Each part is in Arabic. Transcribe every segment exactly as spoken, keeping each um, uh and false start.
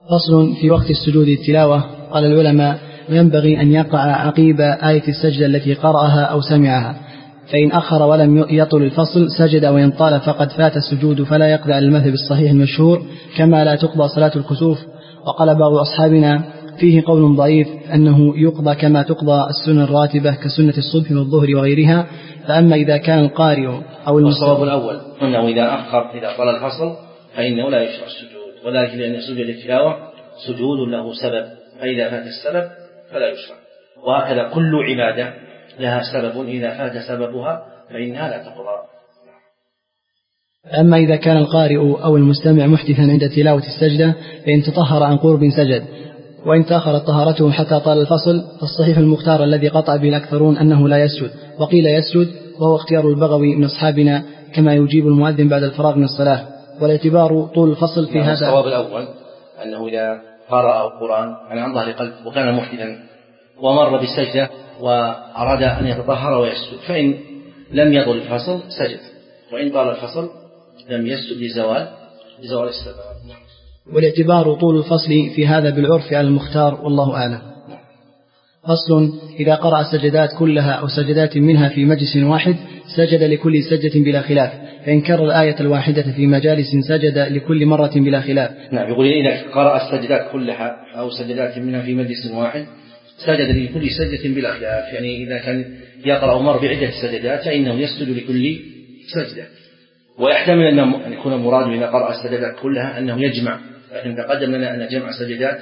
فصل في وقت السجود التلاوة. قال العلماء: ينبغي أن يقع عقيب آية السجدة التي قرأها أو سمعها، فإن أخر ولم يطل الفصل سجد، وإن طال فقد فات السجود فلا يقضي على المذهب الصحيح المشهور، كما لا تقضى صلاة الكسوف. وقال بعض أصحابنا فيه قول ضعيف أنه يقضى كما تقضى السنن الراتبة كسنة الصبح والظهر وغيرها. فأما إذا كان القارئ أو الصواب الأول أنه إذا أخر إذا طال الفصل فإنه لا يشرع السجود، وذلك لأن سجود التلاوة سجود له سبب، فإذا فات السبب فلا يشرع. وهكذا كل عبادة لها سبب، إذا فات سببها فإنها لا تقضى. أما إذا كان القارئ أو المستمع محدثا عند تلاوة السجدة فإن تطهر عن قرب سجد، وإن تأخرت طهارته حتى طال الفصل فالصحيح المختار الذي قطع به الأكثرون أنه لا يسجد، وقيل يسجد، وهو اختيار البغوي من أصحابنا كما يجيب المؤذن بعد الفراغ من الصلاة. والاعتبار طول الفصل في هذا. الصواب الأول أنه إذا قرأ القرآن يعني عن ظهر قلب وكان محدثا ومر بالسجدة وأراد أن يتطهر ويسجد، فإن لم يطل الفصل سجد، وإن طال الفصل لم يسجد لزوال لزوال السبب. والاعتبار طول الفصل في هذا بالعرف على المختار، والله أعلم. فصل: إذا قرأ السجدات كلها أو سجدات منها في مجلس واحد سجد لكل سجدة بلا خلاف، فإن كرر الآية الواحدة في مجالس سجد لكل مرة بلا خلاف. نعم، يقول إذا قرأ السجدات كلها أو سجدات منها في مجلس واحد سجد لكل سجدة بلا خلاف، يعني إذا كان يقرأ مر بعدة سجدات فإنه يسجد لكل سجدة. ويحتمل أن يكون المراد إذا قرأ السجدات كلها أنه يجمع، لكن تقدم لنا أن جمع السجدات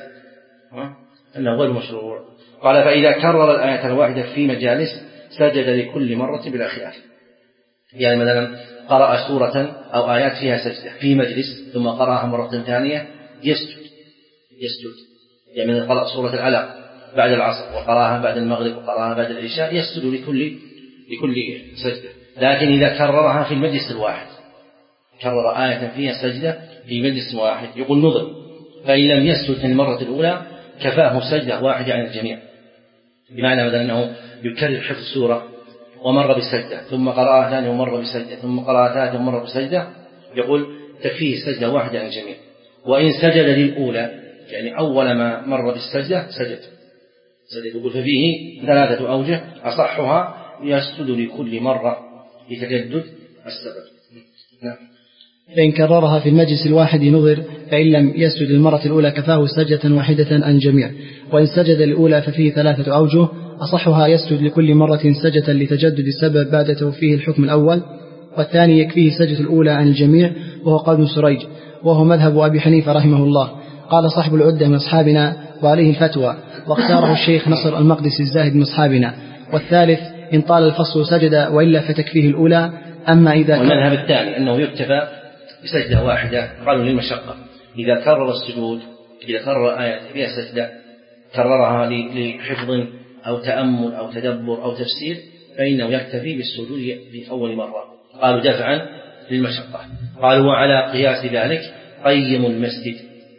أنه غير مشروع. قال: فإذا كرر الآية الواحدة في مجالس سجد لكل مرة بلا خلاف. يعني مثلا قرأ سورة أو آيات فيها سجدة في مجلس ثم قرأها مرة ثانية يسجد يسجد يعني مثلا قرأ سورة العلق بعد العصر وقرأها بعد المغرب وقرأها بعد العشاء يسجد لكل لكل سجدة. لكن إذا كررها في المجلس الواحد، كرر آية فيها سجدة في مجلس واحد، يقول نظر، فإن لم يسجد في المرة الأولى كفاه سجدة واحدة عن الجميع، بمعنى مثلا أنه يكرر حفظ سورة ومر بسجدة ثم قرأها ثانية ومر بسجدة ثم قرأها ثالثة ومر بسجدة، يقول تكفيه سجدة واحدة عن الجميع. وإن سجد للأولى يعني أول ما مر بالسجدة سجد سجد يقول ففيه ثلاثة أوجه، أصحها يسجد لكل مرة لتجدد السبب. نعم. فإن كررها في المجلس الواحد نظر، فإن لم يسجد المرة الأولى كفاه سجدة واحدة عن الجميع. وإن سجد الأولى ففيه ثلاثة أوجه، أصحها يسجد لكل مرة سجدة لتجدد السبب بعد توفيه الحكم الأول، والثاني يكفيه سجدة الأولى عن الجميع، وهو قول ابن سريج، وهو مذهب أبي حنيفة رحمه الله. قال صاحب العدة من أصحابنا وعليه الفتوى، واختاره الشيخ نصر المقدسي الزاهد من أصحابنا. والثالث إن طال الفصل سجد وإلا فتكفيه الأولى. أما إذا كان والمذهب الثاني أنه يكتفى بسجدة واحدة، قالوا للمشقة، إذا كرر السجود إذا كرر آية فيها سجدة كررها لحفظ أو تأمل أو تدبر أو تفسير فإنه يكتفي بالسجود في أول مرة، قالوا دفعا للمشقة. قالوا وعلى قياس ذلك قيم المسجد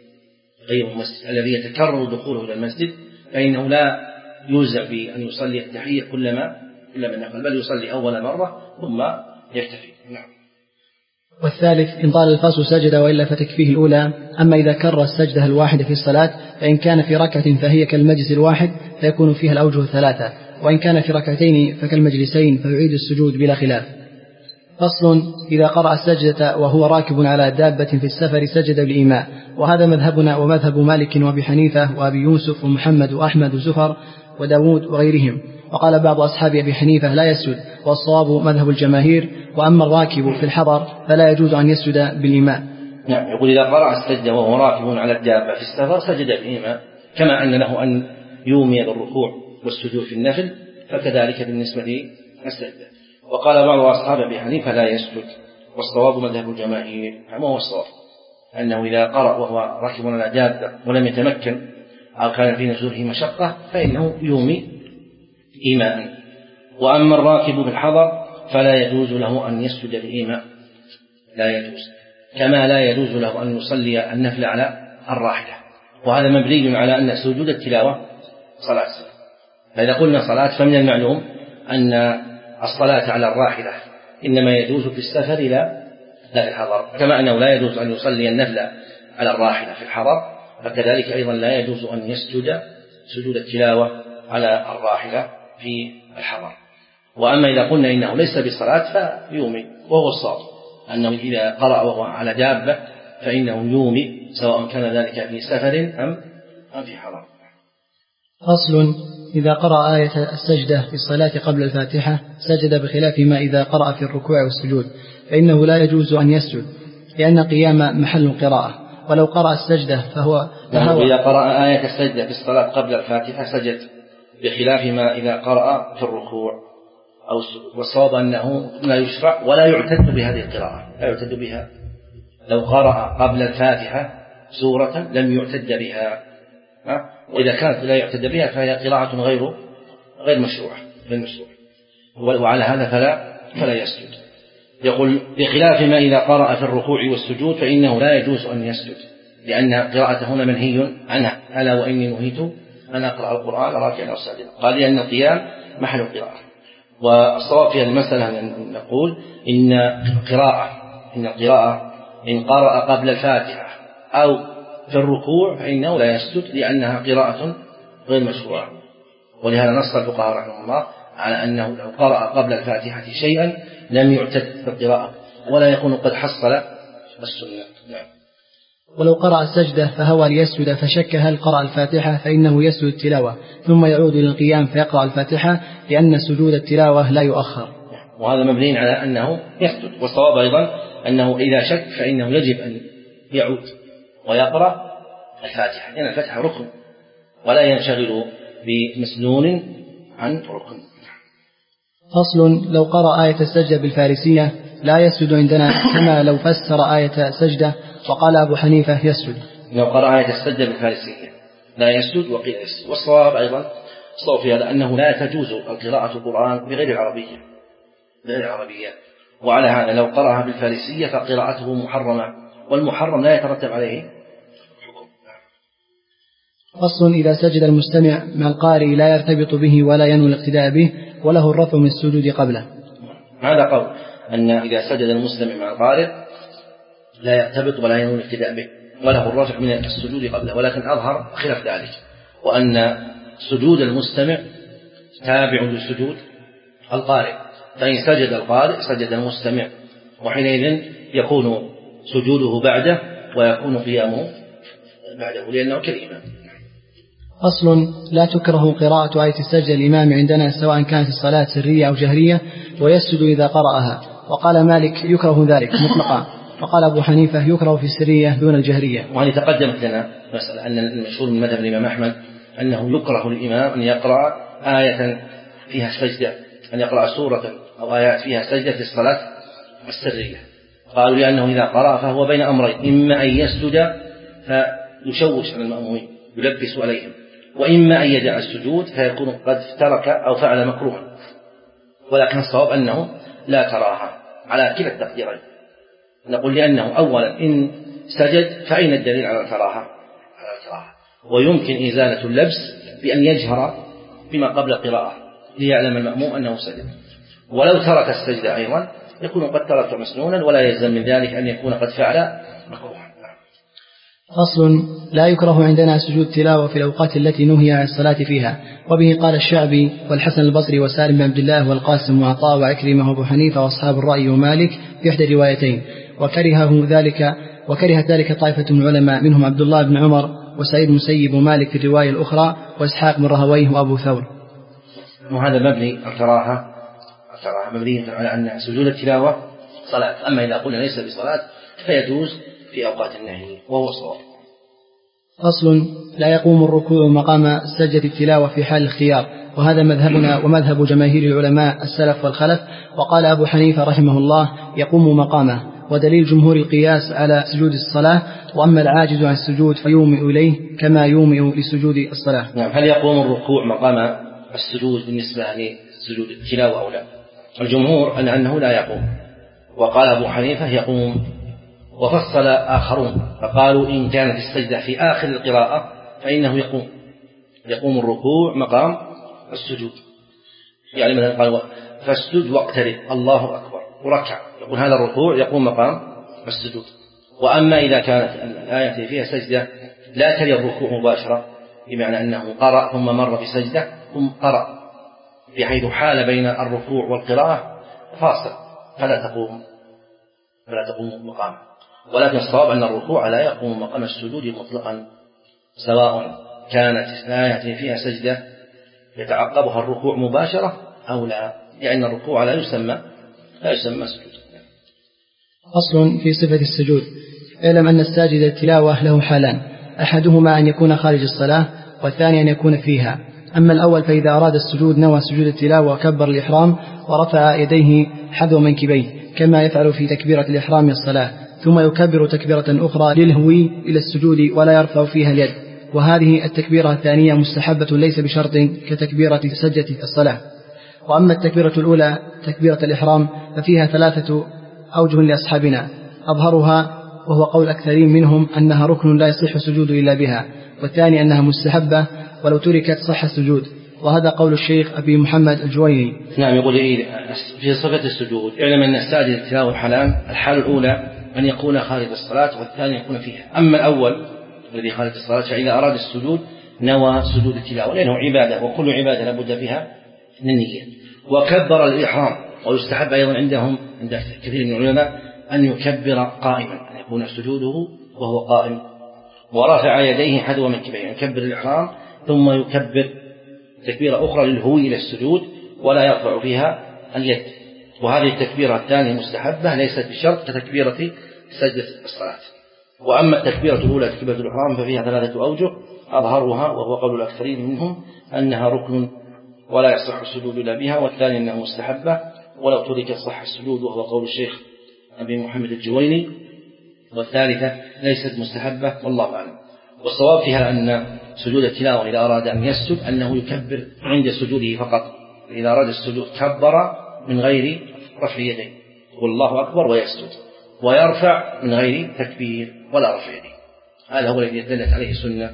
قيم المسجد الذي يتكرر دخوله إلى المسجد، فإنه لا يلزم بأن يصلي التحية كلما كلما نقل، بل يصلي أول مرة ثم يكتفي. نعم. والثالث إن طال الفصل سجد وإلا فتكفيه الأولى. أما إذا كرر السجدة الواحدة في الصلاة فإن كان في ركعة فهي كالمجلس الواحد فيكون فيها الأوجه الثلاثة، وإن كان في ركعتين فكالمجلسين فيعيد السجود بلا خلاف. فصل: إذا قرأ السجدة وهو راكب على دابة في السفر سجد بالإيماء، وهذا مذهبنا ومذهب مالك وأبي حنيفة وأبي يوسف ومحمد وأحمد وزفر وداود وغيرهم. وقال بعض أصحاب أبي حنيفة لا يسجد، والصواب مذهب الجماهير. وأما الراكب في الحضر فلا يجوز أن يسجد بالإيماء. نعم، يقول إذا قرأ السجدة وهو راكب على الدابة في السفر سجد بالإيماء، كما أن له أن يومي بالركوع والسجود في النفل فكذلك بالنسبة للسجدة. وقال بعض أصحاب أبي حنيفة لا يسجد، والصواب مذهب الجماهير. ما هو الصواب؟ أنه إذا قرأ وهو راكب على دابة ولم يتمكن أو كان في نزوله مشقة فإنه يومي إيماء. وأما الراكب بالحضر فلا يجوز له أن يسجد بالإيماء، لا يجوز، كما لا يجوز له أن يصلي النفل على الراحلة، وهذا مبني على أن سجود التلاوة صلاة. فإذا قلنا صلاة فمن المعلوم أن الصلاة على الراحلة إنما يجوز في السفر لا لا في الحضر، كما أنه لا يجوز أن يصلي النفل على الراحلة في الحضر، فكذلك أيضا لا يجوز أن يسجد سجود التلاوة على الراحلة في الحضر. وأما إذا قلنا إنه ليس بصلاة فيومي، وهو الصواب أنه إذا قرأ وهو على دابة فإنه يومي سواء كان ذلك في سفر أم في حضر. فصل: إذا قرأ آية السجدة في الصلاة قبل الفاتحة سجد بخلاف ما إذا قرأ في الركوع والسجود، فإنه لا يجوز أن يسجد لأن قيام محل القراءة. ولو قرأ السجدة فهو, فهو إذا قرأ آية السجدة في الصلاة قبل الفاتحة سجد بخلاف ما إذا قرأ في الركوع أو والصواب أنه لا يشرع ولا يعتد بهذه القراءة، لا يعتد بها. لو قرأ قبل الفاتحة سورة لم يعتد بها، وإذا كانت لا يعتد بها فهي قراءة غير غير مشروعة غير مشروعة وعلى هذا فلا فلا يسجد. يقول بخلاف ما إذا قرأ في الركوع والسجود فإنه لا يجوز أن يسجد لأن قراءته هنا منهي عنها. ألا وإني نهيت أن أقرأ القرآن راكعا أو ساجدا، قال لأن القيام محل القراءة. والصواب في هذه المسألة أن نقول إن قراءة إن القراءة إن قرأ قبل الفاتحة أو في الركوع فإنه لا يسجد لأنها قراءة غير مشروعة. ولهذا نص الفقهاء رحمه الله على أنه لو قرأ قبل الفاتحة شيئا لم يعتد بالقراءة ولا يكون قد حصل السنة. نعم. ولو قرأ السجدة فهوى ليسجد فشك هل قرأ الفاتحة فإنه يسجد التلاوة ثم يعود إلى القيام فيقرأ الفاتحة لأن سجود التلاوة لا يؤخر. وهذا مبني على أنه يسجد. والصواب أيضا أنه إذا شك فإنه يجب أن يعود ويقرأ الفاتحة لأن الفاتحة ركن ولا ينشغل بمسنون عن ركن. فصل: لو قرأ آية السجدة بالفارسية لا يسجد عندنا كما لو فسر آية السجدة، وقال أبو حنيفة يسجد. لو قرأ آية السجدة بالفارسية لا يسجد وقيل يسجد. والصواب أيضا الصواب في هذا أنه لا تجوز القراءة القرآن بغير العربية بغير العربية وعلى هذا لو قرأها بالفارسية فقراءته محرمة والمحرم لا يترتب عليه حكم. فصل: إذا سجد المستمع مع القارئ لا يرتبط به ولا ينوي الاقتداء به وله الرفع من السجود قبله. هذا قول أن إذا سجد المستمع مع القارئ لا يرتبط ولا ينوي الاقتداء به وله الرفع من السجود قبله، ولكن أظهر خلاف ذلك وأن سجود المستمع تابع لسجود القارئ، فإن سجد القارئ سجد المستمع وحينئذ يكون سجوده بعده ويكون قيامه بعده لأنه كالإمام. فصل: لا تكره قراءة آية السجدة الإمام عندنا سواء كانت الصلاة سرية أو جهرية ويسجد إذا قرأها. وقال مالك يكره ذلك مطلقا، وقال أبو حنيفة يكره في السرية دون الجهرية. وهذه تقدمت لنا مسألة أن المشهور من مذهب الإمام أحمد أنه يكره الإمام أن يقرأ آية فيها سجدة، أن يقرأ سورة أو آيات فيها سجدة في الصلاة السرية. قالوا لأنه إذا قرأ فهو بين أمرين، إما أن يسجد فيشوش على المأمومين يلبس عليهم، وإما أن يدع السجود فيكون قد ترك أو فعل مكروها. ولكن الصواب أنه لا كراهة على كلا التقديرين. نقول لأنه أولا إن سجد فأين الدليل على الكراهة؟ على الكراهة. ويمكن إزالة اللبس بأن يجهر بما قبل القراءة ليعلم المأموم أنه سجد. ولو ترك السجد أيضا يكون قد ترك مسنونا ولا يلزم من ذلك أن يكون قد فعل مكروها. فصل: لا يكره عندنا سجود تلاوة في الأوقات التي نهي عن الصلاة فيها. وبه قال الشعبي والحسن البصري وسالم بن عبد الله والقاسم وعطاء وعكرمة وابو حنيفة وأصحاب الرأي ومالك في إحدى الروايتين، وكرهه ذلك وكره ذلك طائفة من العلماء منهم عبد الله بن عمر وسعيد المسيب ومالك في الرواية الأخرى وإسحاق بن راهويه وأبو ثور. وهذا مبني الكراهة الكراهة مبني على أن سجود التلاوة صلاة، أما إذا قلنا ليس بصلاة فيجوز في أوقات النهي وهو الصواب. فصل: لا يقوم الركوع مقام سجدة التلاوة في حال الاختيار، وهذا مذهبنا ومذهب جماهير العلماء السلف والخلف. وقال أبو حنيفة رحمه الله يقوم مقامه، ودليل جمهور القياس على سجود الصلاة، وأما العاجز عن السجود فيومئ إليه كما يومئ لسجود الصلاة. نعم. هل يقوم الركوع مقام السجود بالنسبة لسجود التلاوة أو لا؟ الجمهور أن أنه لا يقوم، وقال أبو حنيفة يقوم، وفصل آخرون فقالوا إن كانت السجدة في آخر القراءة فإنه يقوم يقوم الركوع مقام السجود. يعني مثلا قال فاسجد واقترب الله أكبر وركع، يقول هذا الركوع يقوم مقام السجود. وأما إذا كانت الآية فيها سجدة لا تلي الركوع مباشرة، بمعنى أنه قرأ ثم مر بسجدة ثم قرأ، بحيث حال بين الركوع والقراءة فاصل فلا تقوم فلا تقوم مقام. ولكن الصواب أن الركوع لا يقوم مقام السجود مطلقا، سواء كانت الآية فيها سجدة يتعقبها الركوع مباشرة أو لا، لأن الركوع لا يسمى لا يسمى سجود. أصل في صفة السجود. اعلم أن الساجد التلاوة له حالان، أحدهما أن يكون خارج الصلاة، والثاني أن يكون فيها. أما الأول فإذا أراد السجود نوى سجود التلاوة وكبر الإحرام ورفع يديه حذو منكبيه كما يفعل في تكبيرة الإحرام الصلاة، ثم يكبر تكبيرة أخرى للهو إلى السجود ولا يرفع فيها اليد، وهذه التكبيرة الثانية مستحبة ليس بشرط كتكبيرة سجدة الصلاة. وأما التكبيرة الأولى تكبيرة الإحرام ففيها ثلاثة أوجه لأصحابنا، أظهرها وهو قول أكثرين منهم أنها ركن لا يصح السجود إلا بها، والثاني أنها مستحبة ولو تركت صح السجود، وهذا قول الشيخ أبي محمد الجويني. نعم، يقول إيه في صفة السجود. اعلم أن الساجد التلاوة حالان، الحال الأولى أن يكون خارج الصلاة، والثاني يكون فيها. أما الأول الذي خارج الصلاة فإذا أراد السجود نوى سجود التلاوة، لأنه عبادة وكل عبادة لابد فيها من النية، وكبر الإحرام. ويستحب أيضا عندهم عند كثير من العلماء أن يكبر قائما، أن يكون سجوده وهو قائم، ورفع يديه حذو منكبيه، يكبر الإحرام ثم يكبر تكبيرة أخرى للهوي إلى السجود ولا يرفع فيها اليد. وهذه التكبيرة الثانية مستحبة ليست بشرط كتكبيرة سجدة الصلاة. وأما التكبيرة الأولى تكبيرة الإحرام ففيها ثلاثة أوجه، أظهرها وهو قول الأكثرين منهم أنها ركن ولا يصح السجود إلا بها، والثاني أنها مستحبة ولو تركت صح السجود، وهو قول الشيخ أبي محمد الجويني، والثالثة ليست مستحبة والله أعلم. والصواب فيها أن سجود التلاوة إذا أراد أن يسجد أنه يكبر عند سجوده فقط، إذا أراد السجود كبر من غير رفع يديه، يقول الله أكبر ويسجد، ويرفع من غير تكبير ولا رفع يديه. هذا هو الذي دلت عليه السنة.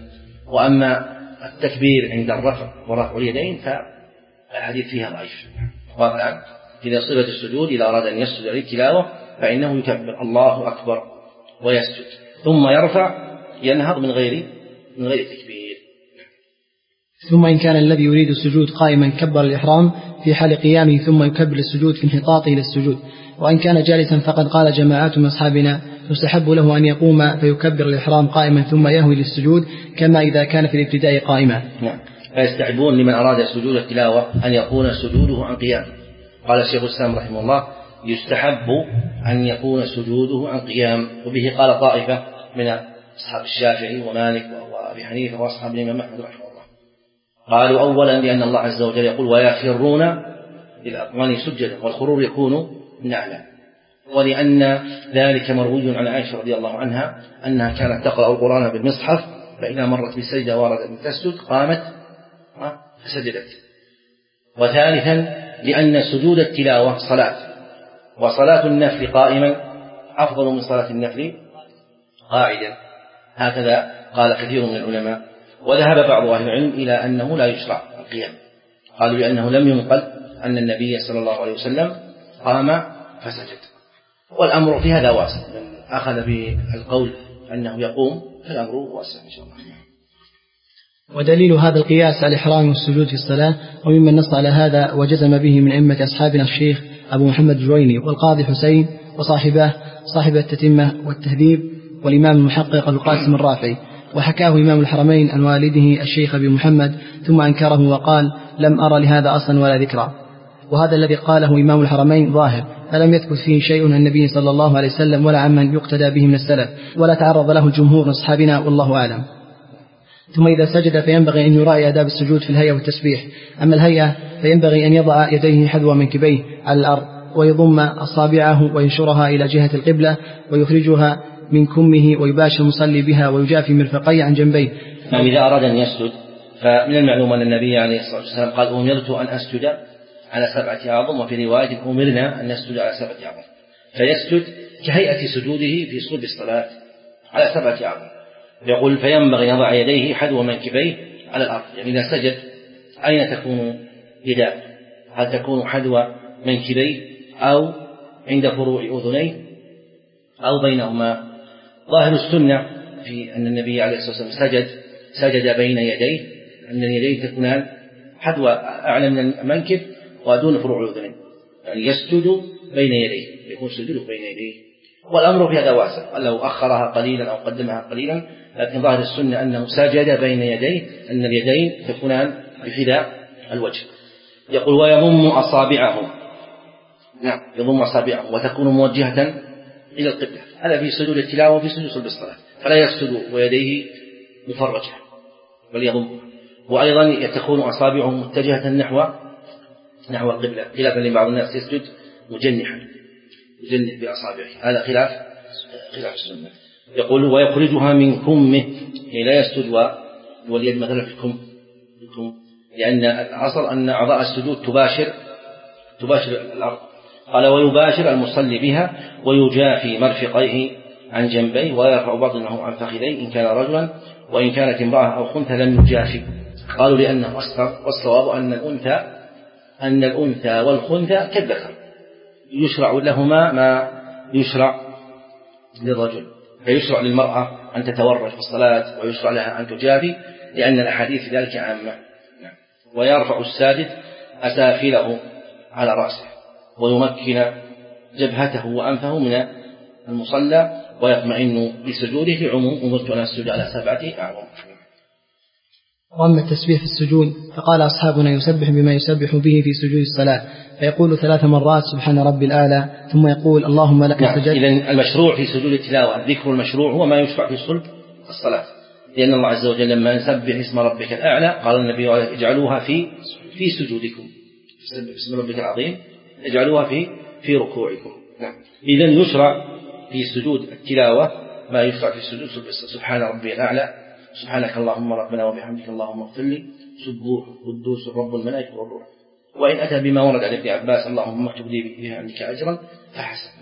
وأما التكبير عند الرفع ورفع اليدين فالحديث فيها ضعيف. واضح؟ إذا صفة السجود إذا أراد أن يسجد للتلاوة فإنه يكبر الله أكبر ويسجد ثم يرفع ينهض من غير من غير تكبير. ثم إن كان الذي يريد السجود قائما كبر الإحرام في حال قيامه ثم يكبر السجود في انحطاطه إلى السجود. وإن كان جالسا فقد قال جماعات من أصحابنا يستحب له أن يقوم فيكبر الإحرام قائما ثم يهوي للسجود كما إذا كان في الابتداء قائما. نعم، فيستحبون لمن أراد سجود التلاوة أن يكون سجوده عن قيام. قال الشيخ الإسلام رحمه الله يستحب أن يكون سجوده عن قيام، وبه قال طائفة من أصحاب الشافعي ومالك وأبي حنيفة وأصحاب الإمام أحمد رحمه الله. قالوا أولا لأن الله عز وجل يقول ويخرون للأقوام سجدا، والخرور يكون من أعلى، ولأن ذلك مروي عن عائشة رضي الله عنها أنها كانت تقرأ القرآن بالمصحف فإذا مرت بسجدة وردت أن تسجد قامت فسجدت. وثالثا لأن سجود التلاوة صلاة، وصلاة النفل قائما أفضل من صلاة النفل قاعدا، هكذا قال كثير من العلماء. وذهب بعض أهل العلم إلى أنه لا يشرع القيام، قالوا لأنه لم ينقل أن النبي صلى الله عليه وسلم قام فسجد، والأمر في هذا واسع، أخذ بالقول أنه يقوم فالأمر واسع إن شاء الله. ودليل هذا القياس على الإحرام والسجود في الصلاة، وممن نص على هذا وجزم به من أئمة أصحابنا الشيخ أبو محمد الجويني والقاضي حسين وصاحبه صاحب التتمة والتهذيب والإمام المحقق القاسم الرافعي، وحكاه إمام الحرمين عن والده الشيخ أبي محمد ثم أنكره وقال لم أرى لهذا أصلا ولا ذكرى. وهذا الذي قاله إمام الحرمين ظاهر، فلم يثبت فيه شيء عن النبي صلى الله عليه وسلم ولا عمن يقتدى به من السلف، ولا تعرض له الجمهور من أصحابنا والله أعلم. ثم إذا سجد فينبغي أن يراعي آداب السجود في الهيئة والتسبيح. أما الهيئة فينبغي أن يضع يديه حذو منكبيه على الأرض ويضم أصابعه وينشرها إلى جهة القبلة ويخرجها من كمه ويباشر المصلي بها ويجافي مرفقيه عن جنبيه. إذا أراد أن يسجد فمن المعلوم أن النبي عليه الصلاة والسلام قال أمرت أن أسجد على سبعة أعظم، وفي رواية أمرنا أن نسجد على سبعة أعظم، فيسجد كهيئة سجوده في صلب الصلاة على سبعة أعظم. يقول فينبغي يضع يديه حذو منكبيه على الأرض، يعني إذا سجد أين تكون يداه؟ هل تكون حذو منكبيه أو عند فروع أذنيه أو بينهما؟ ظاهر السنة في أن النبي عليه الصلاة والسلام سجد سجد بين يديه، أن اليدين تكونان حذو أعلى من المنكب ودون فروع الأذنين، يعني يسجد بين يديه، يكون سجوده بين يديه. والأمر في هذا واسع، لو أخرها قليلا أو قدمها قليلا، لكن ظاهر السنة أنه سجد بين يديه، أن اليدين تكونان بحذاء الوجه. يقول ويضم أصابعه، نعم يضم أصابعه وتكون موجهة إلى القبلة، هذا في سجود التلاوة وفي سجود صلب الصلاة، فلا يسجد ويديه مفرجة بل يضمها. وأيضا تكون أصابعه متجهة نحو نحو القبلة، خلافا لبعض الناس يسجد مجنحا يجنح بأصابعه، هذا خلاف خلاف السنة. يقول ويخرجها من كمه، يعني لا يسجد واليد مثلا في الكم، لأن الأصل أن أعضاء السجود تباشر تباشر الأرض. قال ويباشر المصلي بها ويجافي مرفقيه عن جنبيه ويرفع بطنه عن فخذيه إن كان رجلا، وإن كانت امرأة أو خنثى لم يجافي. قالوا لأنه أصفر، والصواب أن الأنثى أن الأنثى والخنثى كالذكر، يشرع لهما ما يشرع للرجل، فيشرع للمرأة أن تتورج في الصلاة ويشرع لها أن تجافي، لأن الأحاديث في ذلك عامة. ويرفع الساجد أسافله على رأسه ويمكن جبهته وأنفه من المصلى ويطمئن بسجوده لعموم أمرت أن أسجد على سبعة أعظم. وأما التسبيح في السجود فقال أصحابنا يسبح بما يسبح به في سجود الصلاة، فيقول ثلاث مرات سبحان ربي الأعلى، ثم يقول اللهم لك سجدت. إذن المشروع في سجود التلاوة ذكر المشروع هو ما يشرع في صلب الصلاة، لأن الله عز وجل لما نسبح اسم ربك الأعلى قال النبي اجعلوها في في سجودكم، اسم ربك العظيم اجعلوها في في ركوعكم. إذن يشرع في سجود التلاوة ما يشرع في سجود سبحان ربي الأعلى، سبحانك اللهم ربنا وبحمدك اللهم اغفر لي، سبوح قدوس رب الملائكة والروح. وإن أتى بما ورد عن ابن عباس اللهم اكتب لي بحمدك أجرا فحسن.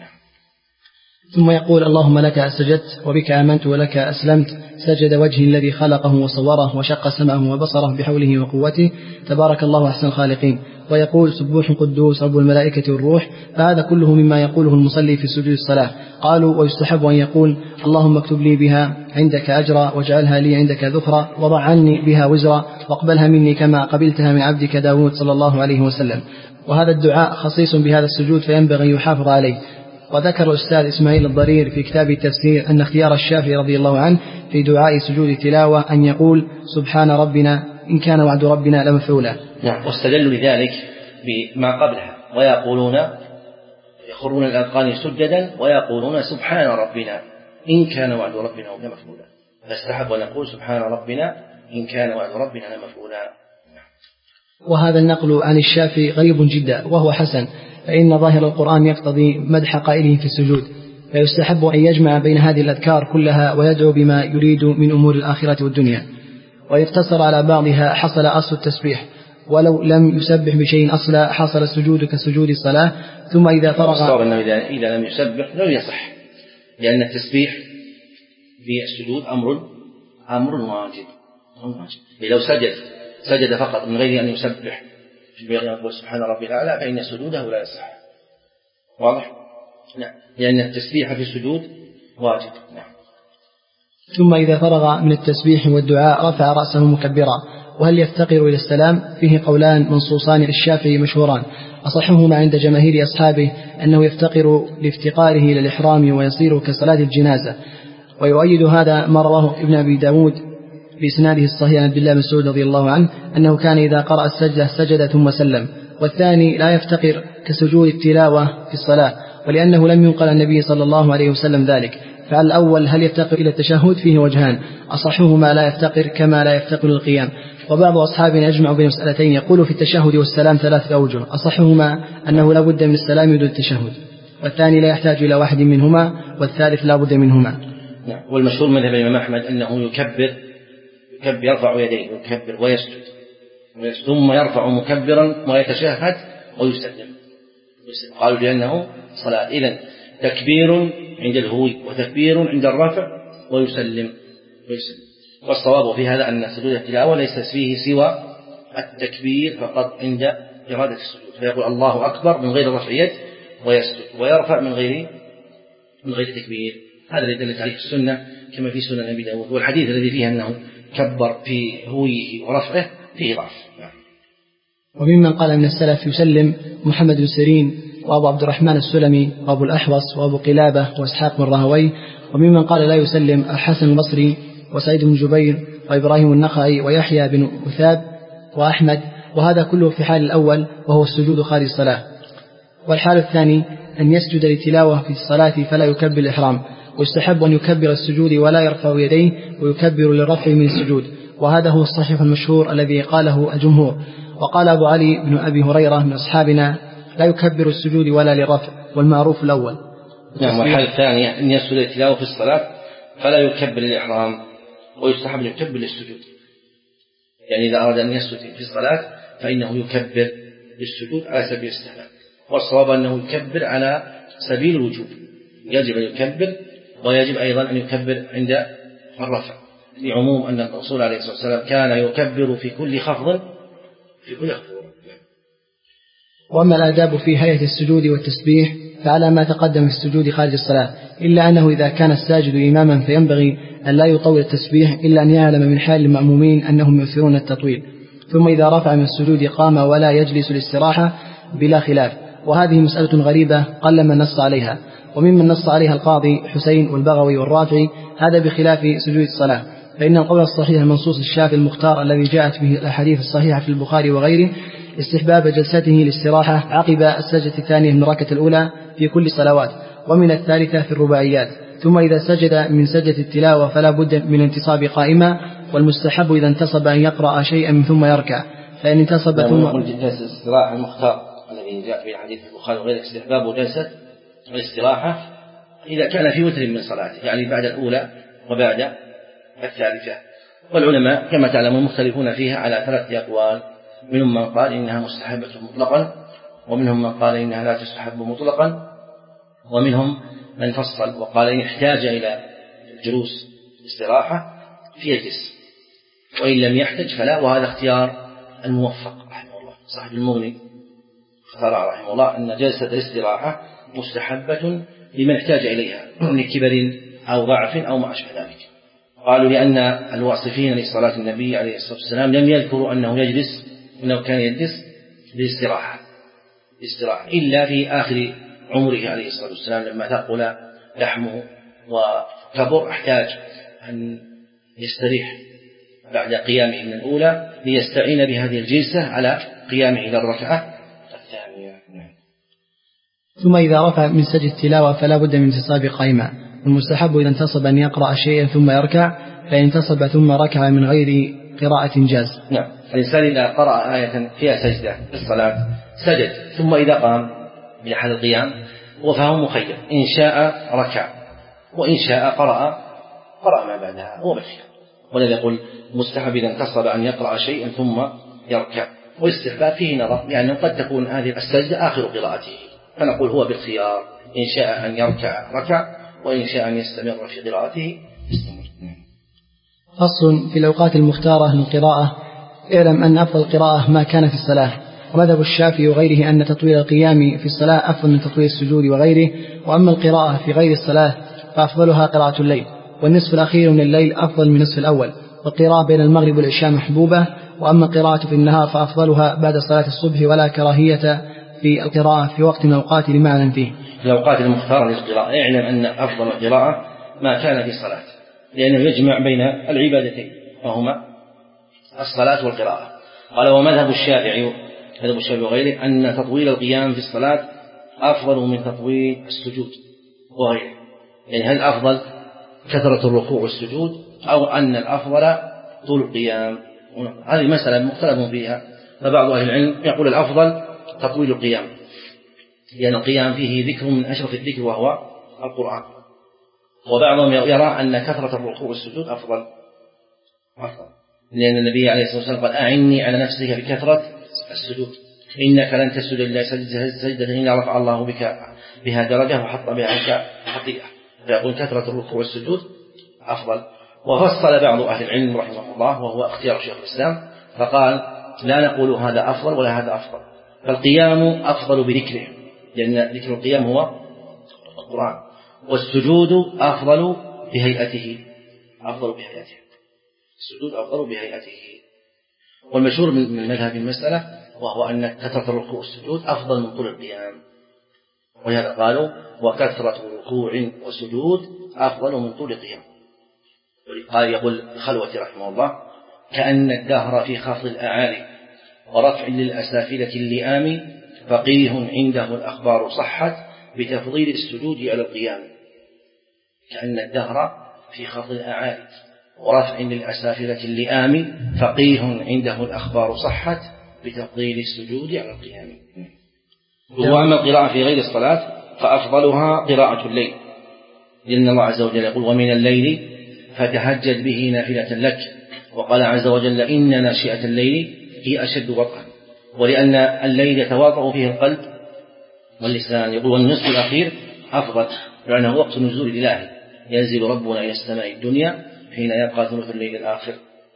ثم يقول اللهم لك سجدت وبك آمنت ولك أسلمت، سجد وجهي الذي خلقه وصوره وشق سمعه وبصره بحوله وقوته، تبارك الله أحسن الخالقين. ويقول سبوح قدوس رب الملائكة والروح، فهذا كله مما يقوله المصلي في سجود الصلاة. قالوا ويستحب أن يقول اللهم اكتب لي بها عندك أجرا واجعلها لي عندك ذخرا وضع عني بها وزرا واقبلها مني كما قبلتها من عبدك داود صلى الله عليه وسلم. وهذا الدعاء خصيص بهذا السجود فينبغي أن يحافظ عليه. وذكر الأستاذ إسماعيل الضرير في كتاب التفسير أن اختيار الشافعي رضي الله عنه في دعاء سجود التلاوة أن يقول سبحان ربنا إن كان وعد ربنا لمفعولا. نعم. واستدلوا لذلك بما قبلها ويقولون يخرون الأذقان سجدا ويقولون سبحان ربنا إن كان وعد ربنا لمفعولا، فاستحب أن نقول سبحان ربنا إن كان وعد ربنا لمفعولا. وهذا النقل عن الشافعي غريب جدا وهو حسن، فإن ظاهر القرآن يقتضي مدح قائله في السجود، فيستحب أن يجمع بين هذه الأذكار كلها ويدعو بما يريد من أمور الآخرة والدنيا، ويقتصر على بعضها حصل أصل التسبيح، ولو لم يسبح بشيء أصلا حصل السجود كسجود الصلاة. ثم إذا فرغ أنه إذا لم يسبح لم يصح، لأن التسبيح في السجود أمر أمر واجب. لو سجد سجد فقط من غير أن يسبح يقول سبحان ربي الأعلى فإن سجوده لا يصح. واضح؟ نعم، لأن التسبيح في السجود واجب. نعم. ثم إذا فرغ من التسبيح والدعاء رفع رأسه مكبرا. وهل يفتقر إلى السلام؟ فيه قولان منصوصان للشافعي مشهوران، أصحهما عند جماهير أصحابه أنه يفتقر لافتقاره إلى الإحرام ويصير كصلاة الجنازة. ويؤيد هذا ما رواه ابن أبي داود بإسناده الصحيح عن عبد الله بن مسعود رضي الله عنه أنه كان إذا قرأ السجدة سجد ثم سلم. والثاني لا يفتقر كسجود التلاوة في الصلاة، ولأنه لم ينقل النبي صلى الله عليه وسلم ذلك. فعلى الأول هل يفتقر إلى التشهد فيه وجهان، أصحهما لا يفتقر كما لا يفتقر القيام. وبعض أصحابنا يجمع بين مسألتين، يقول في التشهد والسلام ثلاثة أوجه، أصحهما أنه لا بد من السلام دون التشهد، والثاني لا يحتاج إلى واحد منهما، والثالث لا بد منهما. نعم. والمشهور مذهب الإمام أحمد أنه يكبر يكبر يرفع يديه يكبر ويسجد ثم يرفع مكبرا ويتشهد ويسلم. قالوا لأنه صلاة. إذن تكبير عند الهوي وتكبير عند الرفع ويسلم ويسلم. والصواب في هذا أن سجود التلاوة ليس فيه سوى التكبير فقط عند إرادة السجود، فيقول الله أكبر من غير رفع يد ويسجد ويرفع من غير من غير تكبير. هذا الذي دلت عليه السنة كما في سنن أبي داود. والحديث الذي فيه أنه كبر في هويه ورفعه فيه ضعف. وممن قال من السلف يسلم محمد بن سيرين وأبو عبد الرحمن السلمي وأبو الأحوص وأبو قلابة وإسحاق بن راهويه. وممن قال لا يسلم الحسن البصري وسعيد بن جبير وإبراهيم النخعي ويحيى بن أثاب وأحمد، وهذا كله في حال الأول وهو السجود خارج الصلاة. والحال الثاني أن يسجد لتلاوة في الصلاة فلا يكبر الإحرام، ويستحب أن يكبر السجود ولا يرفع يديه ويكبر للرفع من السجود، وهذا هو الصحيح المشهور الذي قاله الجمهور. وقال أبو علي بن أبي هريرة من أصحابنا لا يكبر السجود ولا للرفع، والمعروف الأول. نعم. والحال الثانية أن يسجد لتلاوة في الصلاة فلا يكبر الإحرام ويستحب أن يكبر للسجود، يعني إذا أراد أن يسجد في الصلاة فإنه يكبر للسجود على سبيل الاستحباب، والصواب أنه يكبر على سبيل الوجوب، يجب أن يكبر ويجب أيضا أن يكبر عند الرفع، لعموم أن الرسول عليه الصلاة والسلام كان يكبر في كل خفض في كل خفض. وأما الآداب في هيئة السجود والتسبيح فعلى ما تقدم في السجود خارج الصلاة، إلا أنه إذا كان الساجد إماما فينبغي أن لا يطول التسبيح إلا أن يعلم من حال المأمومين أنهم يؤثرون التطويل، ثم إذا رفع من السجود قام ولا يجلس للاستراحة بلا خلاف، وهذه مسألة غريبة قل من نص عليها، وممن نص عليها القاضي حسين والبغوي والرافعي، هذا بخلاف سجود الصلاة، فإن القول الصحيح المنصوص الشافي المختار الذي جاءت به الأحاديث الصحيحة في البخاري وغيره استحباب جلسته للاستراحة عقب السجدة الثانية من الركعة الأولى في كل الصلوات، ومن الثالثة في الرباعيات، ثم إذا سجد من سجدة التلاوة فلا بد من انتصاب قائمة، والمستحب إذا انتصب أن يقرأ شيئا ثم يركع، فإن انتصب ثم جلسة الاستراحة المختار الذي جاء في حديث البخاري وغيره استحباب جلسة الاستراحة إذا كان في وتر من صلاته، يعني بعد الأولى وبعد الثالثة. والعلماء كما تعلمون مختلفون فيها على ثلاثة أقوال، منهم من قال إنها مستحبة مطلقا، ومنهم من قال إنها لا تستحب مطلقا، ومنهم من فصل وقال إن احتاج إلى الجلوس استراحة فيجلس، وإن لم يحتج فلا، وهذا اختيار الموفق رحمه الله صاحب المغني، اختار رحمه الله أن جلسة الاستراحة مستحبة لمن احتاج إليها من كبر أو ضعف أو ما أشبه ذلك. قالوا لأن الواصفين لصلاة النبي عليه الصلاة والسلام لم يذكروا أنه يجلس، أنه كان يجلس للاستراحة الاستراحة إلا في آخر عمره عليه الصلاة والسلام لما ثقل لحمه وكبر احتاج أن يستريح بعد قيامه من الأولى ليستعين بهذه الجلسة على قيامه إلى الركعة الثانية. ثم إذا رفع من سجد التلاوة فلا بد من انتصاب قائمة، والمستحب إذا انتصب أن يقرأ شيئا ثم يركع، فإن انتصب ثم ركع من غير قراءة جاز. نعم. الإنسان إذا قرأ آية فيها سجدة في الصلاة سجد، ثم إذا قام من أحد القيام وفهو مخير، إن شاء ركع وإن شاء قرأ قرأ ما بعدها، هو بالخير. ولذا يقول مستحب إذا انتصب أن يقرأ شيئا ثم يركع، والاستحباب فيه نظر، لأنه قد تكون هذه السجدة آخر قراءته، فنقول هو بالخيار، إن شاء أن يركع ركع، وإن شاء أن يستمر في قراءته استمر. فصل في الأوقات المختارة للقراءة. اعلم أن أفضل القراءة ما كان في الصلاة، ومذهب الشافعي وغيره أن تطويل القيام في الصلاة أفضل من تطويل السجود وغيره، وأما القراءة في غير الصلاة فأفضلها قراءة الليل، والنصف الأخير من الليل أفضل من النصف الأول، والقراءة بين المغرب والعشاء محبوبة، وأما القراءة في النهار فأفضلها بعد صلاة الصبح، ولا كراهية في القراءة في وقت من الأوقات لمعنى فيه. في الأوقات المختارة للقراءة اعلم أن أفضل القراءة ما كان في الصلاة، لأنه يجمع بين العبادتين وهما الصلاة والقراءة. قال ومذهب الشافعي مذهب الشافعي وغيره أن تطويل القيام في الصلاة أفضل من تطويل السجود وغيره، يعني هل الأفضل كثرة الركوع والسجود أو أن الأفضل طول القيام؟ هذه مسألة مختلف فيها، فبعض أهل العلم يقول الأفضل تطويل القيام، لأن القيام فيه ذكر من أشرف الذكر وهو القرآن، وبعضهم يرى أن كثرة الركوع والسجود أفضل أفضل لأن النبي عليه الصلاة والسلام قال أعني على نفسك بكثرة السجود، إنك لن تسجد إلا سجدة إلا رفع الله بك بها درجة وحط بها عنك خطيئة، فيقول كثرة الركوع والسجود أفضل. وفصل بعض أهل العلم رحمه الله وهو اختيار شيخ الإسلام، فقال لا نقول هذا أفضل ولا هذا أفضل، فالقيام أفضل بذكره، لأن ذكر القيام هو القرآن، والسجود أفضل بهيئته، أفضل بهيئته، السجود أفضل بهيئته. والمشهور من المذهب في المسألة وهو أن كثرة الركوع والسجود أفضل من طول القيام، ولهذا قالوا وكثرة ركوع وسجود أفضل من طول القيام. قال يقول الخلوة رحمه الله كأن الدهر في خفض الأعالي ورفع للأسافلة اللئام، فقيه عنده الأخبار صحت بتفضيل السجود على القيام. كأن الدهر في خفض الأعالي ورفع للأسافلة اللئام، فقيه عنده الأخبار صحت بتفضيل السجود على القيام. وأما القراءة في غير الصلاة فأفضلها قراءة الليل، لأن الله عز وجل يقول ومن الليل فتهجد به نافلة لك، وقال عز وجل إن ناشئة الليل هي أشد وطئا، ولأن الليل يتواطأ فيه القلب واللسان. يقول والنصف الأخير أفضل لأنه وقت نزول الإله، ينزل ربنا إلى السماء الدنيا حين يبقى ثلث الليل الآخر.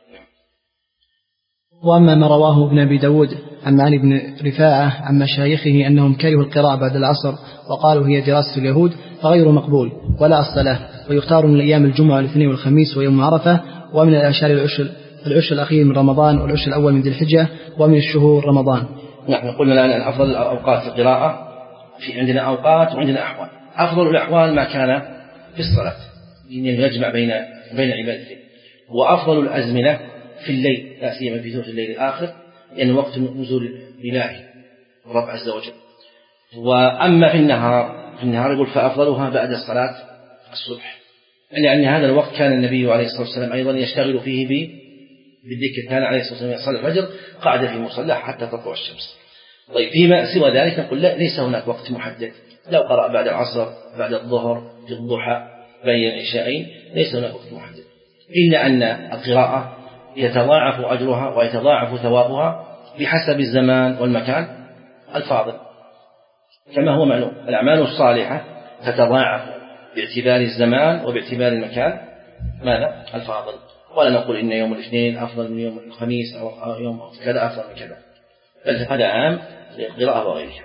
وأما ما رواه ابن أبي داود عن معن بن رفاعة عن مشايخه أنهم كرهوا القراءة بعد العصر وقالوا هي دراسة اليهود فغير مقبول ولا أصل له، ويختار من الأيام الجمعة والاثنين والخميس ويوم عرفة، ومن الأشهر العشر العشر الأخير من رمضان والعشر الأول من ذي الحجة، ومن الشهور رمضان. نحن قلنا الآن أن أفضل الأوقات القراءة في عندنا أوقات وعندنا أحوال. أفضل الأحوال ما كان في الصلاة يجمع بين بين عبادته، وأفضل الأزمنة في الليل لا سيما في ثلث الليل الآخر لأن وقت نزول إلهي رب عز وجل. وأما في النهار في النهار يقول فأفضلها بعد صلاة الصبح، لأن هذا الوقت كان النبي عليه الصلاة والسلام أيضا يشتغل فيه بالذكر، كان عليه الصلاة والسلام يصلي الفجر قاعد في مصلى حتى تطلع الشمس. طيب فيما سوى ذلك نقول لا، ليس هناك وقت محدد، لو قرأ بعد العصر بعد الظهر في الضحى بين العشاءين ليس هناك وقت محدد، إلا أن القراءة يتضاعف أجرها ويتضاعف ثوابها بحسب الزمان والمكان الفاضل، كما هو معلوم الأعمال الصالحة تتضاعف باعتبار الزمان وباعتبار المكان ماذا الفاضل. ولا نقول إن يوم الاثنين أفضل من يوم الخميس أو يوم كذا أفضل من كذا، بل هذا عام للقراءة وغيرها.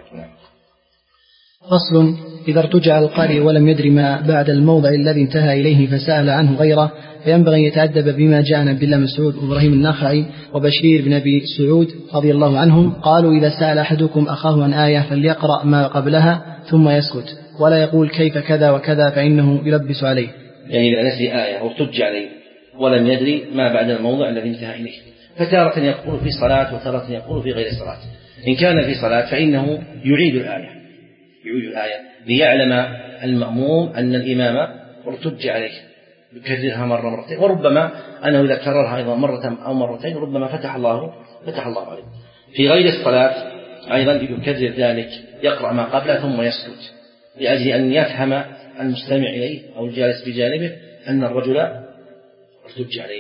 فصل: إذا ارتجع القارئ ولم يدر ما بعد الموضع الذي انتهى إليه فسأل عنه غيره، فينبغي أن يتأدب بما جاء عن عبد الله بن مسعود وإبراهيم النخعي وبشير بن أبي سعود رضي الله عنهم قالوا: إذا سأل أحدكم أخاه عن آية فليقرأ ما قبلها ثم يسكت، ولا يقول كيف كذا وكذا فإنه يلبس عليه. يعني إذا نسي آية أو ارتج عليه ولم يدري ما بعد الموضع الذي انتهى إليه، فتارة يقول في صلاة وتارة يقول في غير الصلاة. إن كان في صلاة فإنه يعيد الآية يعيد الآية ليعلم المأموم أن الإمام ارتج عليه، يكررها مرة مرتين، وربما أنه إذا كررها أيضا مرة أو مرتين ربما فتح الله فتح الله عليه. في غير الصلاة أيضا يكرر ذلك، يقرأ ما قبله ثم يسكت لأجل أن يفهم المستمع إليه أو الجالس بجانبه أن الرجل ارتج عليه.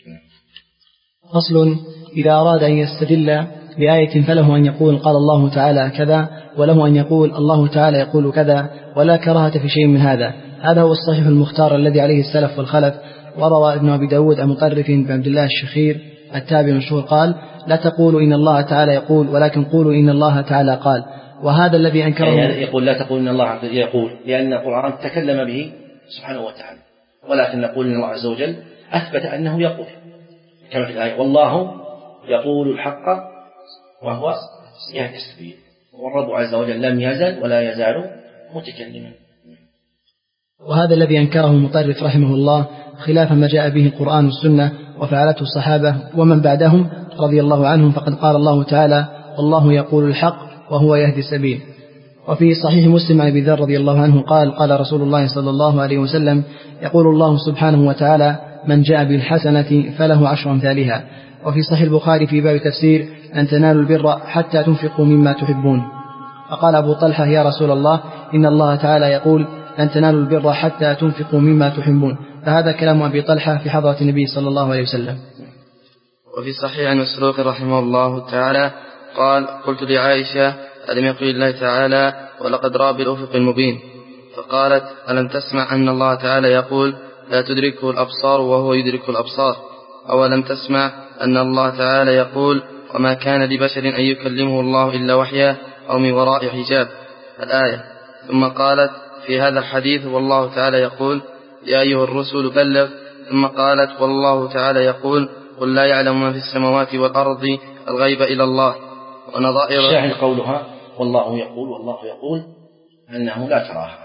فصل: إذا أراد أن يستدل بآية فله أن يقول قال الله تعالى كذا، وله أن يقول الله تعالى يقول كذا، ولا كراهة في شيء من هذا. هذا هو الصحيح المختار الذي عليه السلف والخلف. وروى ابن أبي داود عن مطرف بن عبد الله الشخير التابع المشهور قال: لا تقولوا إن الله تعالى يقول، ولكن قولوا إن الله تعالى قال. وهذا الذي أنكره يعني يقول لا تقول إن الله يقول، لأن القرآن تكلم به سبحانه وتعالى، ولكن نقول إن الله عز وجل أثبت أنه يقول، كما في الآية: والله يقول الحق وهو يهدي السبيل. والرب عز وجل لم يزل ولا يزال متكلما. وهذا الذي أنكره المطرف رحمه الله خلاف ما جاء به القرآن والسنة وفعلته الصحابة ومن بعدهم رضي الله عنهم، فقد قال الله تعالى: والله يقول الحق وهو يهدي السبيل. وفي صحيح مسلم عن أبي ذر رضي الله عنه قال: قال رسول الله صلى الله عليه وسلم: يقول الله سبحانه وتعالى: من جاء بالحسنة فله عشر أمثالها. وفي صحيح البخاري في باب تفسير: أن تنالوا البر حتى تنفقوا مما تحبون. فقال أبو طلحة: يا رسول الله، إن الله تعالى يقول: أن تنالوا البر حتى تنفقوا مما تحبون. فهذا كلام أبي طلحة في حضرة النبي صلى الله عليه وسلم. وفي صحيح عن مسروق رحمه الله تعالى قال: قلت لعائشة: ألم يقل الله تعالى: ولقد رأى بالأفق المبين؟ فقالت: ألم تسمع أن الله تعالى يقول: لا تدركه الأبصار وهو يدرك الأبصار؟ أولم تسمع أن الله تعالى يقول: وما كان لبشر أن يكلمه الله إلا وحيا أو من وراء حجاب؟ الآية. ثم قالت في هذا الحديث: والله تعالى يقول: يا أيها الرسل بلغ ثم قالت والله تعالى يقول قل لا يعلم ما في السماوات والأرض الغيب إلى الله. ونظائر شاهد قولها والله يقول والله يقول أنه لا تراها.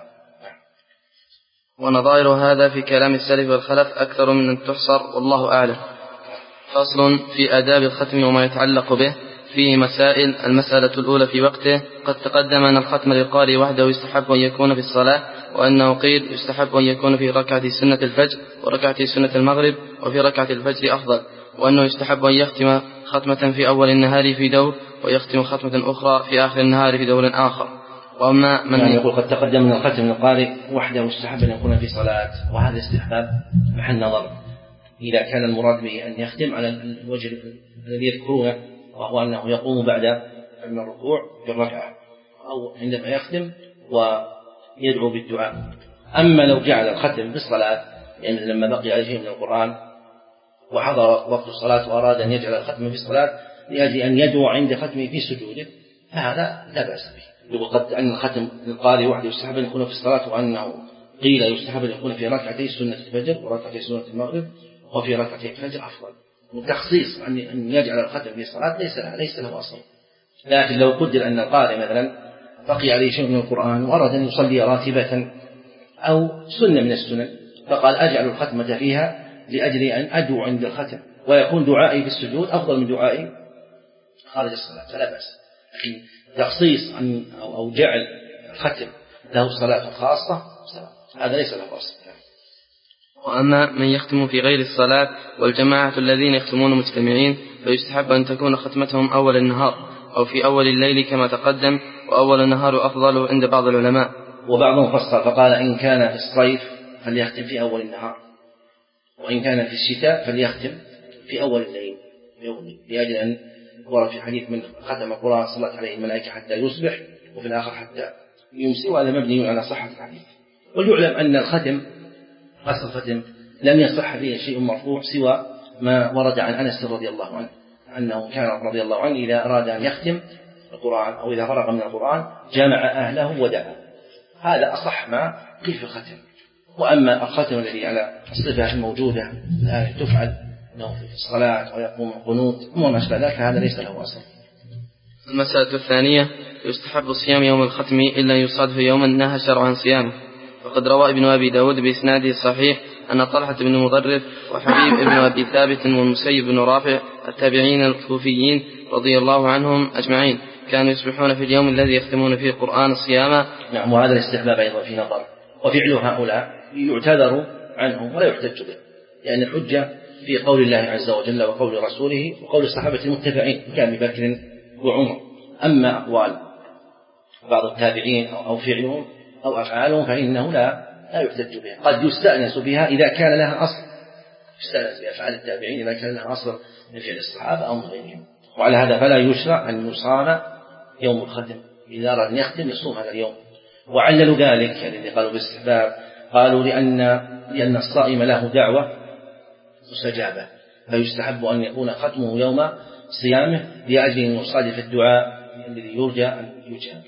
ونظائر هذا في كلام السلف والخلف أكثر من أن تحصر والله أعلم. فصل في آداب الختم وما يتعلق به. فيه مسائل. المسألة الأولى في وقته. قد تقدم أن الختم للقارئ وحده يستحب أن يكون في الصلاة، وأنه قيل يستحب أن يكون في ركعة سنة الفجر وركعة سنة المغرب، وفي ركعة الفجر أفضل، وأنه يستحب أن يختم ختمة في أول النهار في دور ويختم ختمة أخرى في آخر النهار في دور آخر. وأما من يعني يقول قد تقدم من الختم للقارئ وحده يستحب أن يكون في صلاة، وهذا استحباب محل نظر إذا كان المراد به أن يختم على الوجه الذي يذكرونه، وهو أنه يقوم بعد من الركوع في الركعة أو عندما يختم ويدعو بالدعاء. أما لو جعل الختم في الصلاة يعني لما بقي عليه شيء من القرآن وحضر وقت الصلاة وأراد أن يجعل الختم في الصلاة لأجل أن يدعو عند ختمه في سجوده فهذا لا بأس به. يقول قد أن الختم للقارئ وحده يستحب أن يكون في الصلاة، وأنه قيل يستحب أن يكون في ركعتي سنة الفجر وركعتي سنة المغرب وفي ركعتي الفجر أفضل. والتخصيص أن يجعل الختم في الصلاة ليس ليس له أصل. لكن لو قدر أن القارئ مثلا بقي عليه شيء من القرآن وأراد أن يصلي راتبة أو سنة من السنن فقال أجعل الختمة فيها لأجل أن أدعو عند الختم ويكون دعائي في السجود أفضل من دعائي خارج الصلاة فلا بأس. لكن تخصيص أو جعل الختم له صلاة خاصة هذا ليس له أصل. وأما من يختم في غير الصلاة والجماعة الذين يختمون مجتمعين فيستحب أن تكون ختمتهم أول النهار أو في أول الليل كما تقدم، وأول النهار أفضل عند بعض العلماء. وبعضهم فصل فقال إن كان في الصيف فليختم في أول النهار، وإن كان في الشتاء فليختم في أول الليل لأجل أن ورد في حديث من ختم القرآن صلت عليه الملائكة حتى يصبح وفي الآخر حتى يمسي، وهذا مبني على صحة الحديث. ويعلم أن الختم أصل الختم لم يصح فيه شيء مرفوع سوى ما ورد عن أنس رضي الله عنه أنه كان رضي الله عنه إذا أراد أن يختم القرآن أو إذا فرغ من القرآن جمع أهله ودعا. هذا أصح ما قيل في الختم. وأما الختم الذي على الصفة الموجودة الآن تفعل أنه في الصلاة ويقوم القنوت وما أشبه ذلك هذا ليس له أصل. المسألة الثانية يستحب صيام يوم الختم إلا يصادف يوما نهى شرعا صيامه. وقد روى ابن أبي داود بإسناده الصحيح أن طلحة بن مضرف وحبيب ابن أبي ثابت والمسيب بن رافع التابعين الكوفيين رضي الله عنهم أجمعين كانوا يصبحون في اليوم الذي يختمون فيه القرآن صياما. نعم، وهذا الاستحباب أيضا في نظر. وفعل هؤلاء يعتذر عنهم ولا يحتج به، لأن الحجة في قول الله عز وجل وقول رسوله وقول الصحابة المتبعين كأبي بكر وعمر. أما أقوال بعض التابعين أو فعلهم أو أفعالهم فإنه لا لا يحتج بها. قد يستأنس بها إذا كان لها أصل، يستأنس بأفعال التابعين إذا كان لها أصل من فعل الصحابة أو من غيرهم. وعلى هذا فلا يشرع أن يصام يوم الختم، إذا أراد أن يختم يصوم هذا اليوم. وعللوا ذلك يعني اللي قالوا بالاستحباب قالوا لأن لأن الصائم له دعوة مستجابة فيستحب أن يكون ختمه يوم صيامه لأجل أن يصادف الدعاء الذي يرجى أن يجاب.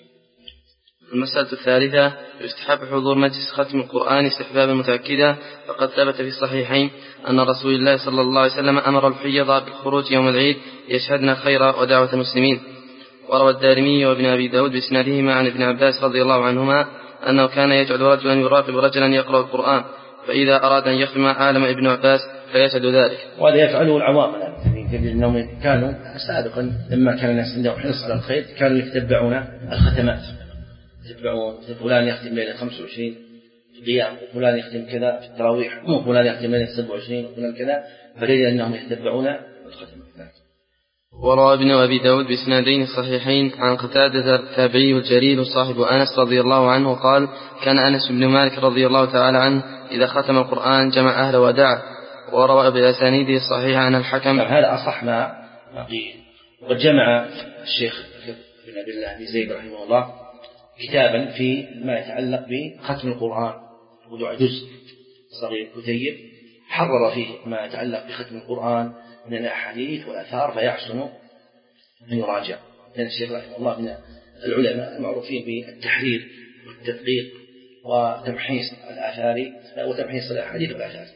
المسألة الثالثة يستحب حضور مجلس ختم القرآن استحبابا متأكدا، فقد ثبت في الصحيحين أن رسول الله صلى الله عليه وسلم أمر الحيض بالخروج يوم العيد يشهدن خير ودعوة المسلمين. وروى الدارمي وابن أبي داود بإسنادهما عن ابن عباس رضي الله عنهما أنه كان يجعل رجلا يراقب رجلا يقرأ القرآن، فإذا أراد أن يختم عالم ابن عباس فيشهد ذلك. وهذا يفعله العوام الذين كانوا سابقا لما كان الناس عندهم حرص على الخير كانوا يتبعون الختمات، يتبعون فلان يختم ليلة خمسة وعشرين قيام وفلان يختم كذا في التراويح وفلان يختم ليلة سبعة وعشرين وفلان كذا، فدليل أنهم يتبعون الختمات. وروى ابن أبي داود بإسنادين صحيحين عن قتادة التابعي الجليل صاحب أنس رضي الله عنه قال كان أنس بن مالك رضي الله تعالى عنه إذا ختم القرآن جمع أهله ودعا. وروى بأسانيده الصحيحة عن الحكم. هذا أصح ما قيل. وجمع الشيخ بن عبد الله بن زيد رحمه الله كتابا في ما يتعلق بختم القرآن، ودعا جزء صغير كتيب حرر فيه ما يتعلق بختم القرآن من الأحاديث والآثار فيحسن أن يراجع. لأن الشيخ رحمه الله من العلماء المعروفين بالتحرير والتدقيق وتمحيص الآثار وتمحيص الأحاديث والآثار.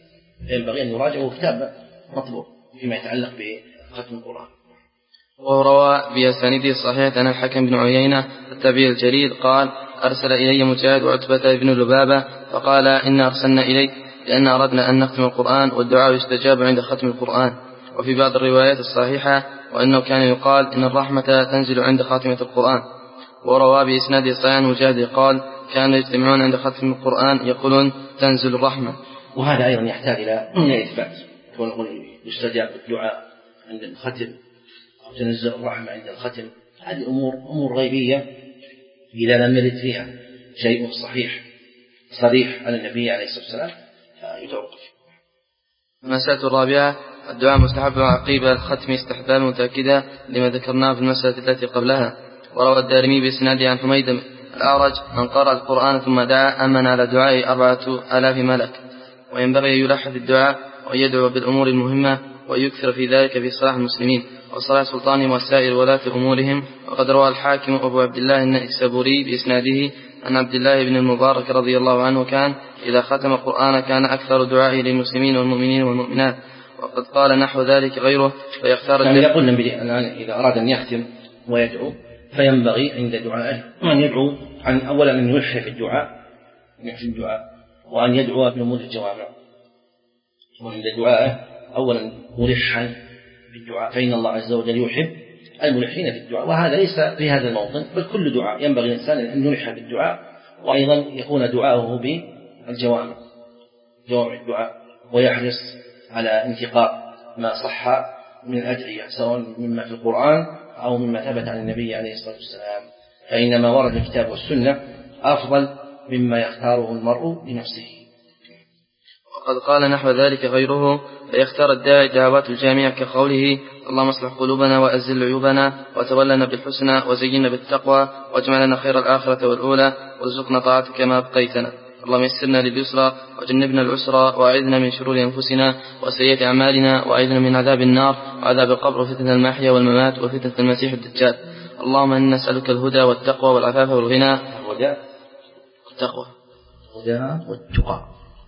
ينبغي أن يراجعه كتاب مطلوب فيما يتعلق بختم القرآن. وروى بأسانيده الصحيحة عن الحكم بن عيينة التابعي الجليل قال أرسل إلي مجاهد وعتبة بن لبابة فقال إن أرسلنا إليك لأن أردنا أن نختم القرآن والدعاء يستجاب عند ختم القرآن. وفي بعض الروايات الصحيحة وأنه كان يقال إن الرحمة تنزل عند خاتمة القرآن. وروى بإسناد الصحيح مجاهد قال كانوا يجتمعون عند ختم القرآن يقولون تنزل الرحمة. وهذا أيضا يحتاج إلى إثبات، يكون يستجاب الدعاء عند الختم أو تنزل الرحمة عند الختم. هذه أمور أمور غيبية إذا لم يرد فيها شيء صحيح صريح على النبي عليه الصلاة والسلام يتوقف. المسألة الرابعة الدعاء مستحب عقيب الختم استحباب متأكدة لما ذكرناه في المسألة التي قبلها. وروى الدارمي بإسناده عن حميد الأعرج من قرأ القرآن ثم دعا أمن على دعاء أربعة آلاف ملك. وينبغي أن يلحظ الدعاء ويدعو بالأمور المهمة ويكثر في ذلك في صلاح المسلمين وصلاح سلطانهم وسائر ولاة أمورهم. وقد روى الحاكم أبو عبد الله النيسابوري بإسناده عن عبد الله بن المبارك رضي الله عنه كان إذا ختم القرآن كان أكثر دعائه للمسلمين والمؤمنين والمؤمنات. وقد قال نحو ذلك غيره فيختار يعني يقول الآن إذا أراد أن يختم ويدعو فينبغي عند دعائه أن يدعو عن أولا أن يلحي في الدعاء في الدعاء وأن يدعو بأمور الجوامع. وعند دعائه أولا ملحا بالدعاء فإن الله عز وجل يحب الملحين في الدعاء. وهذا ليس في هذا الموطن بل كل دعاء ينبغي الإنسان أن يلح بالدعاء وأيضا يكون دعاؤه بالجوامع جوامع الدعاء ويحرص على انتقاء ما صح من الأدعية سواء مما في القرآن أو مما ثبت عن النبي عليه الصلاة والسلام. فإنما ورد الكتاب والسنة أفضل مما يختاره المرء لنفسه. وقد قال نحو ذلك غيره فيختار الداعي دعوات الجامعة كقوله اللهم اصلح قلوبنا وأزل عيوبنا وتولنا بالحسنى وزينا بالتقوى واجمع لنا خير الآخرة والأولى وارزقنا طاعتك ما أبقيتنا. اللهم يسرنا لليسرى وجنبنا العسرى وأعذنا من شرور أنفسنا وسيئات أعمالنا وأعذنا من عذاب النار وعذاب القبر وفتنة المحيا والممات وفتنة المسيح الدجال. اللهم إنا نسألك الهدى والتقوى والعفاف والغنى الهدى والتقوى الهدى والتقى.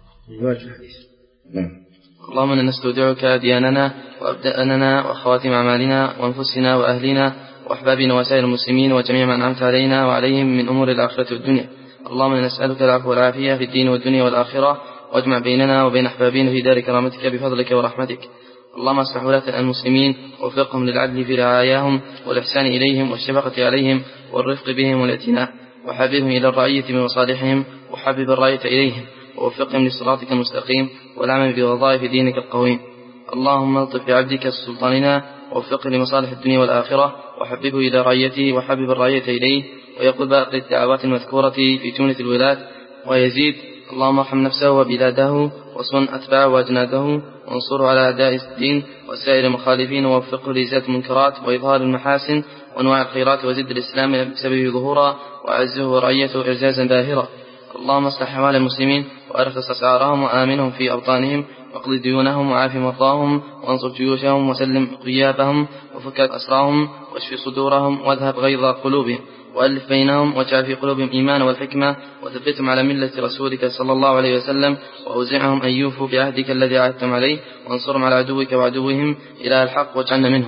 اللهم إنا نستودعك دياننا وأبداننا وخواتم أعمالنا وأنفسنا وأهلنا وأحبابنا وسائر المسلمين وجميع من أنعمت علينا وعليهم من أمور الآخرة والدنيا. اللهم إنا نسألك العفو والعافية في الدين والدنيا والآخرة واجمع بيننا وبين أحبابنا في دار كرامتك بفضلك ورحمتك. اللهم اصلح ولاة المسلمين ووفقهم للعدل في رعاياهم والإحسان إليهم والشفقة عليهم والرفق بهم والاعتناء وحببهم إلى الرعية من مصالحهم وحبب الرعية إليهم ووفقهم لصراطك المستقيم والعمل بوظائف دينك القويم. اللهم الطف بعبدك سلطاننا ووفقه لمصالح الدنيا والآخرة وحببه إلى رعيته وحبب الرعية إليه ويقول باقي الدعوات المذكورة في جملة الولاة ويزيد. اللهم ارحم نفسه وبلاده وصن أتباعه وأجناده وانصره على أعداء الدين وسائر المخالفين ووفقه لإزالة المنكرات وإظهار المحاسن وأنواع الخيرات وزد الإسلام بسببه ظهورا وأعزه ورعيته إعزازا باهرا. اللهم اصلح أحوال المسلمين وأرخص أسعارهم وآمنهم في أوطانهم واقض ديونهم وعاف مرضاهم وانصر جيوشهم وسلم غيابهم وفك أسراهم واشف صدورهم واذهب غيظ قلوبهم وألف بينهم واجعل في قلوبهم إيمان والحكمة وثبتهم على ملة رسولك صلى الله عليه وسلم وأوزعهم أن يوفوا بعهدك الذي عهدتم عليه وانصرهم على عدوك وعدوهم إلى الحق واجعلنا منهم.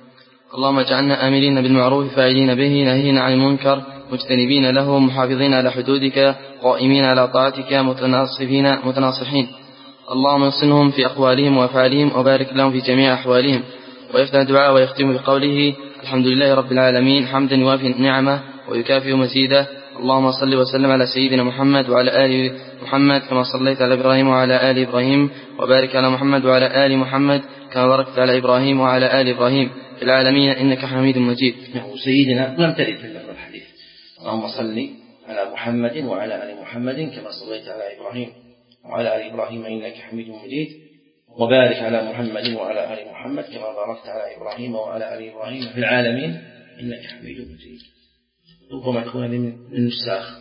اللهم اجعلنا آمرين بالمعروف فاعلين به ناهين عن المنكر مجتنبين له محافظين على حدودك قائمين على طاعتك متناصفين متناصحين. اللهم انصنهم في أقوالهم وأفعالهم وبارك لهم في جميع أحوالهم. ويفتح دعاء ويختم بقوله الحمد لله رب العالمين حمدا يوافي نعمه ويكافئ مزيده. اللهم صل وسلم على سيدنا محمد وعلى آل محمد كما صليت على إبراهيم وعلى آل إبراهيم وبارك على محمد وعلى آل محمد كما باركت على إبراهيم وعلى آل إبراهيم في العالمين إنك حميد مجيد. سيدنا لم ترد في اللفظ الحديث. اللهم صل على محمد وعلى آل محمد كما صليت على إبراهيم وعلى آل إبراهيم إنك حميد مجيد وبارك على محمد وعلى آل محمد كما باركت على إبراهيم وعلى آل إبراهيم في العالمين إنك حميد مجيد. ربما تكون من النساخ.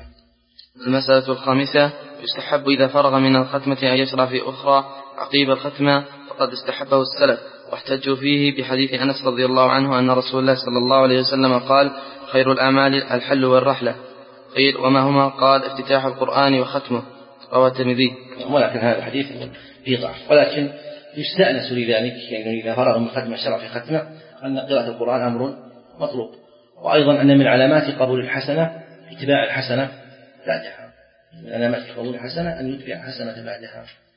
المسألة الخامسة يستحب إذا فرغ من الختمة أن يشرع في أخرى عقيب الختمة وقد استحبه السلف واحتجوا فيه بحديث أنس رضي الله عنه أن رسول الله صلى الله عليه وسلم قال خير الأعمال الحل والرحلة. قيل وما هما؟ قال افتتاح القرآن وختمه. رواه الترمذي. ولكن هذا الحديث فيه ضعف، ولكن يستأنس لذلك، يعني إذا فرغ من ختم الشرع في ختمه أن قراءة القرآن أمر مطلوب، وأيضا أن من علامات قبول الحسنة اتباع الحسنة بعدها، من علامات قبول الحسنة أن يتبع الحسنة بعدها.